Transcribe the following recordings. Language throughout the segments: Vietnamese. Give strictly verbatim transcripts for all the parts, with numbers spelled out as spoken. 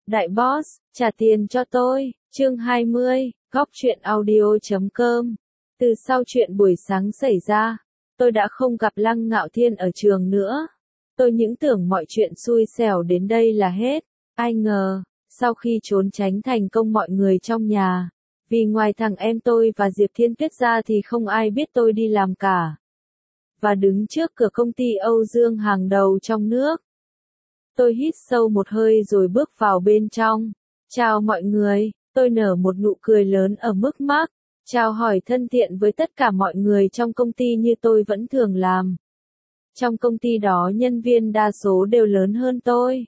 Đại boss, trả tiền cho tôi. Chương hai mươi, góc truyện audio chấm com. Từ sau chuyện buổi sáng xảy ra, tôi đã không gặp Lăng Ngạo Thiên ở trường nữa. Tôi những tưởng mọi chuyện xui xẻo đến đây là hết. Ai ngờ, sau khi trốn tránh thành công mọi người trong nhà, vì ngoài thằng em tôi và Diệp Thiên Tuyết ra thì không ai biết tôi đi làm cả. Và đứng trước cửa công ty Âu Dương hàng đầu trong nước. Tôi hít sâu một hơi rồi bước vào bên trong. Chào mọi người, tôi nở một nụ cười lớn ở mức mắt. Chào hỏi thân thiện với tất cả mọi người trong công ty như tôi vẫn thường làm. Trong công ty đó nhân viên đa số đều lớn hơn tôi.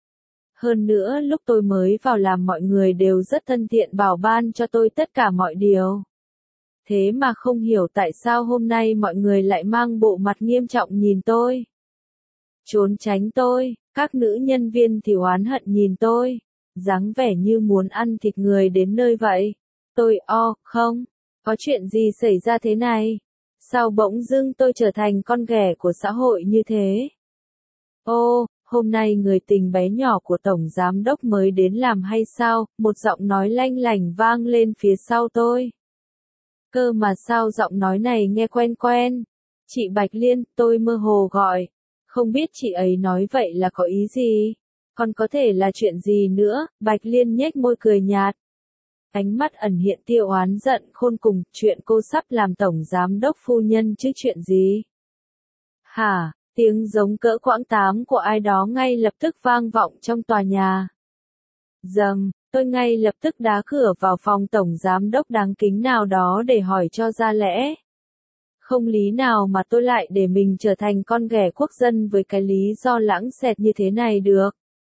Hơn nữa lúc tôi mới vào làm mọi người đều rất thân thiện bảo ban cho tôi tất cả mọi điều. Thế mà không hiểu tại sao hôm nay mọi người lại mang bộ mặt nghiêm trọng nhìn tôi. Trốn tránh tôi, các nữ nhân viên thì oán hận nhìn tôi, dáng vẻ như muốn ăn thịt người đến nơi vậy. Tôi o, không, có chuyện gì xảy ra thế này? Sao bỗng dưng tôi trở thành con ghẻ của xã hội như thế? Ô, hôm nay người tình bé nhỏ của Tổng Giám Đốc mới đến làm hay sao? Một giọng nói lanh lảnh vang lên phía sau tôi. Cơ mà sao giọng nói này nghe quen quen? Chị Bạch Liên, tôi mơ hồ gọi. Không biết chị ấy nói vậy là có ý gì? Còn có thể là chuyện gì nữa? Bạch Liên nhếch môi cười nhạt. Ánh mắt ẩn hiện tia oán giận khôn cùng, chuyện cô sắp làm tổng giám đốc phu nhân chứ chuyện gì? Hả, tiếng giống cỡ quãng tám của ai đó ngay lập tức vang vọng trong tòa nhà. Dầm, tôi ngay lập tức đá cửa vào phòng tổng giám đốc đáng kính nào đó để hỏi cho ra lẽ. Không lý nào mà tôi lại để mình trở thành con ghẻ quốc dân với cái lý do lãng xẹt như thế này được.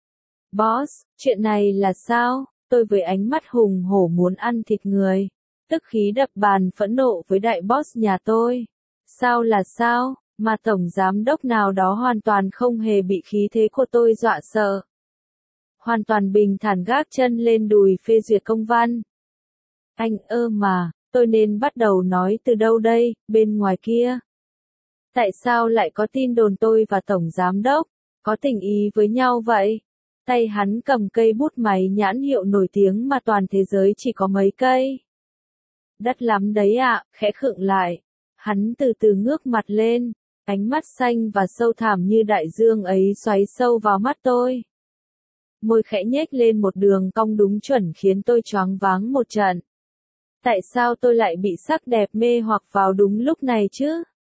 Boss, chuyện này là sao? Tôi với ánh mắt hùng hổ muốn ăn thịt người. Tức khí đập bàn phẫn nộ với đại boss nhà tôi. Sao là sao? Mà tổng giám đốc nào đó hoàn toàn không hề bị khí thế của tôi dọa sợ. Hoàn toàn bình thản gác chân lên đùi phê duyệt công văn. Anh ơ mà. Tôi nên bắt đầu nói từ đâu đây, bên ngoài kia? Tại sao lại có tin đồn tôi và Tổng Giám Đốc có tình ý với nhau vậy? Tay hắn cầm cây bút máy nhãn hiệu nổi tiếng mà toàn thế giới chỉ có mấy cây. Đắt lắm đấy ạ, khẽ khựng lại. Hắn từ từ ngước mặt lên, ánh mắt xanh và sâu thẳm như đại dương ấy xoáy sâu vào mắt tôi. Môi khẽ nhếch lên một đường cong đúng chuẩn khiến tôi choáng váng một trận. Tại sao tôi lại bị sắc đẹp mê hoặc vào đúng lúc này chứ?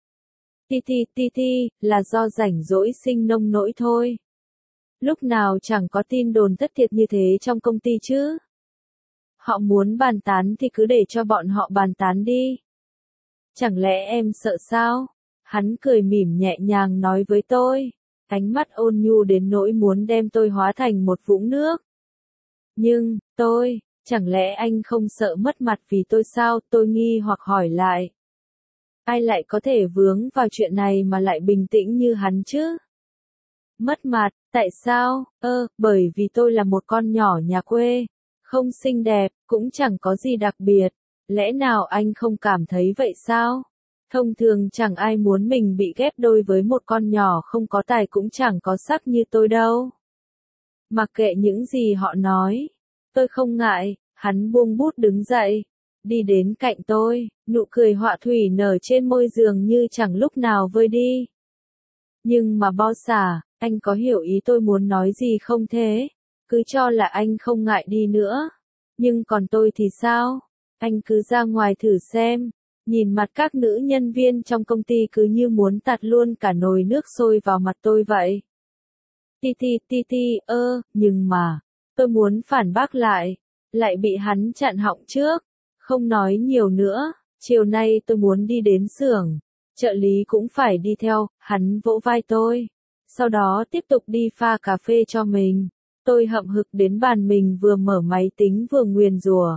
Ti ti ti ti, là do rảnh rỗi sinh nông nỗi thôi. Lúc nào chẳng có tin đồn thất thiệt như thế trong công ty chứ? Họ muốn bàn tán thì cứ để cho bọn họ bàn tán đi. Chẳng lẽ em sợ sao? Hắn cười mỉm nhẹ nhàng nói với tôi, ánh mắt ôn nhu đến nỗi muốn đem tôi hóa thành một vũng nước. Nhưng, tôi... Chẳng lẽ anh không sợ mất mặt vì tôi sao? Tôi nghi hoặc hỏi lại. Ai lại có thể vướng vào chuyện này mà lại bình tĩnh như hắn chứ? Mất mặt, tại sao? Ơ, bởi vì tôi là một con nhỏ nhà quê. Không xinh đẹp, cũng chẳng có gì đặc biệt. Lẽ nào anh không cảm thấy vậy sao? Thông thường chẳng ai muốn mình bị ghép đôi với một con nhỏ không có tài cũng chẳng có sắc như tôi đâu. Mặc kệ những gì họ nói. Tôi không ngại, hắn buông bút đứng dậy, đi đến cạnh tôi, nụ cười họa thủy nở trên môi dường như chẳng lúc nào vơi đi. Nhưng mà boss à, anh có hiểu ý tôi muốn nói gì không thế? Cứ cho là anh không ngại đi nữa. Nhưng còn tôi thì sao? Anh cứ ra ngoài thử xem, nhìn mặt các nữ nhân viên trong công ty cứ như muốn tạt luôn cả nồi nước sôi vào mặt tôi vậy. Ti ti ti ti, ơ, nhưng mà... Tôi muốn phản bác lại, lại bị hắn chặn họng trước, không nói nhiều nữa, chiều nay tôi muốn đi đến xưởng, trợ lý cũng phải đi theo, hắn vỗ vai tôi, sau đó tiếp tục đi pha cà phê cho mình, tôi hậm hực đến bàn mình vừa mở máy tính vừa nguyền rủa.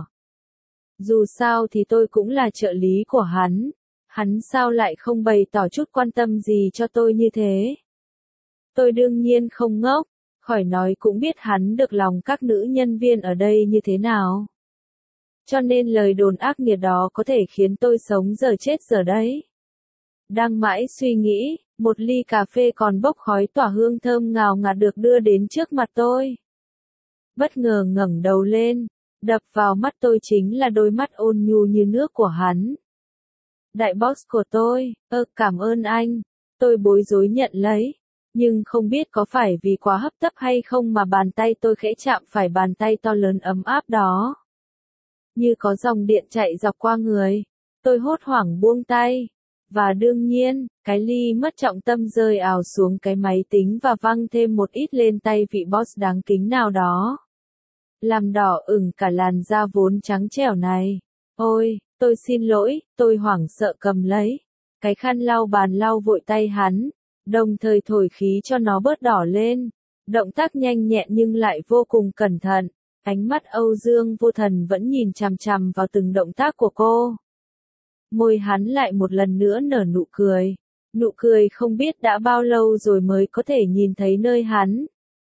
Dù sao thì tôi cũng là trợ lý của hắn, hắn sao lại không bày tỏ chút quan tâm gì cho tôi như thế? Tôi đương nhiên không ngốc. Khỏi nói cũng biết hắn được lòng các nữ nhân viên ở đây như thế nào. Cho nên lời đồn ác nghiệt đó có thể khiến tôi sống giờ chết giờ đấy. Đang mãi suy nghĩ, một ly cà phê còn bốc khói tỏa hương thơm ngào ngạt được đưa đến trước mặt tôi. bất ngờ ngẩng đầu lên, đập vào mắt tôi chính là đôi mắt ôn nhu như nước của hắn. Đại boss của tôi, ơ cảm ơn anh, tôi bối rối nhận lấy, nhưng không biết có phải vì quá hấp tấp hay không mà bàn tay tôi khẽ chạm phải bàn tay to lớn ấm áp đó. Như có dòng điện chạy dọc qua người, tôi hốt hoảng buông tay. Và đương nhiên, cái ly mất trọng tâm rơi ào xuống cái máy tính và văng thêm một ít lên tay vị boss đáng kính nào đó. Làm đỏ ửng cả làn da vốn trắng trẻo này. Ôi, tôi xin lỗi, tôi hoảng sợ cầm lấy. Cái khăn lau bàn lau vội tay hắn, đồng thời thổi khí cho nó bớt đỏ lên. Động tác nhanh nhẹn nhưng lại vô cùng cẩn thận. Ánh mắt Âu Dương Vô Thần vẫn nhìn chằm chằm vào từng động tác của cô. Môi hắn lại một lần nữa nở nụ cười. Nụ cười không biết đã bao lâu rồi mới có thể nhìn thấy nơi hắn.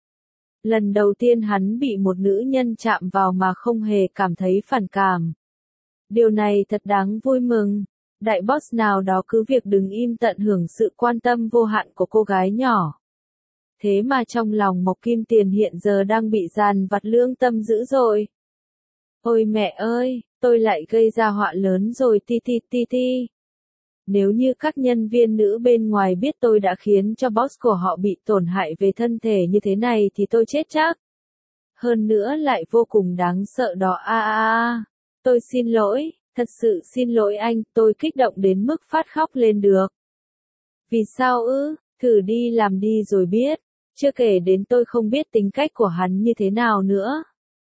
Lần đầu tiên hắn bị một nữ nhân chạm vào mà không hề cảm thấy phản cảm. Điều này thật đáng vui mừng. Đại boss nào đó cứ việc đứng im tận hưởng sự quan tâm vô hạn của cô gái nhỏ. Thế mà trong lòng Mộc Kim Tiền hiện giờ đang bị dàn vặt lương tâm dữ dội. Ôi mẹ ơi, tôi lại gây ra họa lớn rồi ti ti ti ti. Nếu như các nhân viên nữ bên ngoài biết tôi đã khiến cho boss của họ bị tổn hại về thân thể như thế này thì tôi chết chắc. Hơn nữa lại vô cùng đáng sợ đó a a a. Tôi xin lỗi, thật sự xin lỗi anh, tôi kích động đến mức phát khóc lên được. Vì sao ư, thử đi làm đi rồi biết, chưa kể đến tôi không biết tính cách của hắn như thế nào nữa.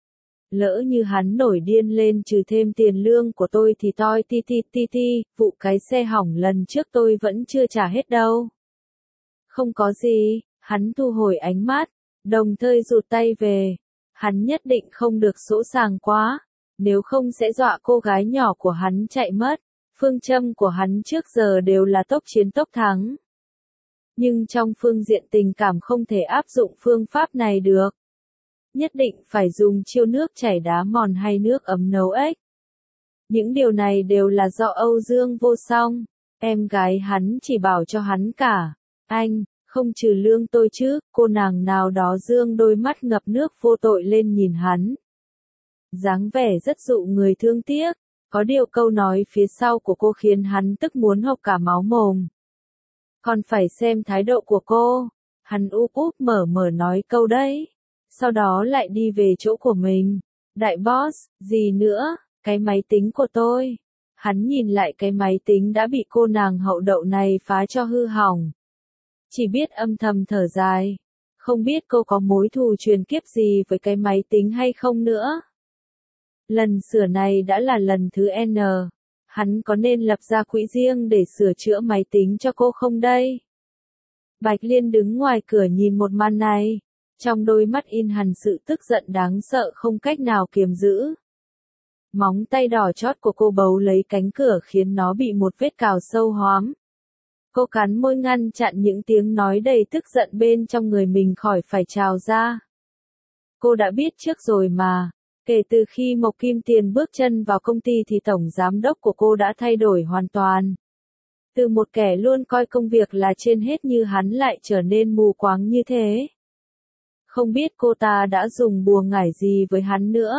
Lỡ như hắn nổi điên lên trừ thêm tiền lương của tôi thì toi ti ti ti ti, vụ cái xe hỏng lần trước tôi vẫn chưa trả hết đâu. Không có gì, hắn thu hồi ánh mắt, đồng thời rụt tay về. Hắn nhất định không được sỗ sàng quá, nếu không sẽ dọa cô gái nhỏ của hắn chạy mất. Phương châm của hắn trước giờ đều là tốc chiến tốc thắng. Nhưng trong phương diện tình cảm không thể áp dụng phương pháp này được. Nhất định phải dùng chiêu nước chảy đá mòn hay nước ấm nấu ếch. Những điều này đều là do Âu Dương Vô Song, em gái hắn chỉ bảo cho hắn cả. Anh, không trừ lương tôi chứ, cô nàng nào đó dương đôi mắt ngập nước vô tội lên nhìn hắn. Dáng vẻ rất dụ người thương tiếc, có điều câu nói phía sau của cô khiến hắn tức muốn hộc cả máu mồm. Còn phải xem thái độ của cô, hắn úp úp mở mở nói câu đấy. Sau đó lại đi về chỗ của mình. Đại boss, gì nữa, cái máy tính của tôi. Hắn nhìn lại cái máy tính đã bị cô nàng hậu đậu này phá cho hư hỏng. Chỉ biết âm thầm thở dài. Không biết cô có mối thù truyền kiếp gì với cái máy tính hay không nữa. Lần sửa này đã là lần thứ N. Hắn có nên lập ra quỹ riêng để sửa chữa máy tính cho cô không đây? Bạch Liên đứng ngoài cửa nhìn một màn này. Trong đôi mắt in hằn sự tức giận đáng sợ không cách nào kiềm giữ. Móng tay đỏ chót của cô bấu lấy cánh cửa khiến nó bị một vết cào sâu hoắm. Cô cắn môi ngăn chặn những tiếng nói đầy tức giận bên trong người mình khỏi phải trào ra. Cô đã biết trước rồi mà, kể từ khi Mộc Kim Tiền bước chân vào công ty thì tổng giám đốc của cô đã thay đổi hoàn toàn. Từ một kẻ luôn coi công việc là trên hết như hắn lại trở nên mù quáng như thế. Không biết cô ta đã dùng bùa ngải gì với hắn nữa.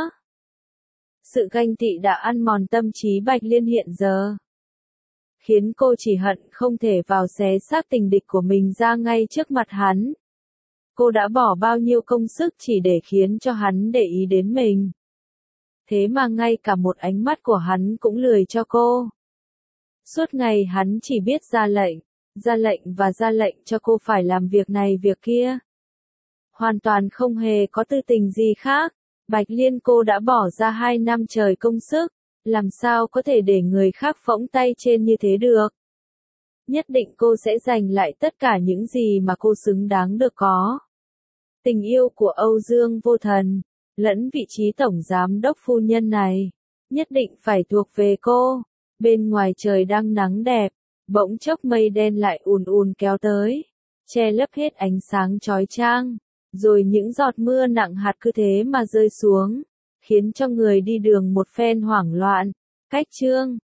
Sự ganh tị đã ăn mòn tâm trí Bạch Liên hiện giờ. Khiến cô chỉ hận không thể vào xé xác tình địch của mình ra ngay trước mặt hắn. Cô đã bỏ bao nhiêu công sức chỉ để khiến cho hắn để ý đến mình. Thế mà ngay cả một ánh mắt của hắn cũng lười cho cô. Suốt ngày hắn chỉ biết ra lệnh, ra lệnh và ra lệnh cho cô phải làm việc này việc kia. Hoàn toàn không hề có tư tình gì khác. Bạch Liên cô đã bỏ ra hai năm trời công sức, làm sao có thể để người khác phỗng tay trên như thế được. Nhất định cô sẽ giành lại tất cả những gì mà cô xứng đáng được có. Tình yêu của Âu Dương Vô Thần, lẫn vị trí tổng giám đốc phu nhân này, nhất định phải thuộc về cô. Bên ngoài trời đang nắng đẹp, bỗng chốc mây đen lại ùn ùn kéo tới, che lấp hết ánh sáng chói chang. Rồi những giọt mưa nặng hạt cứ thế mà rơi xuống, khiến cho người đi đường một phen hoảng loạn. Cách chương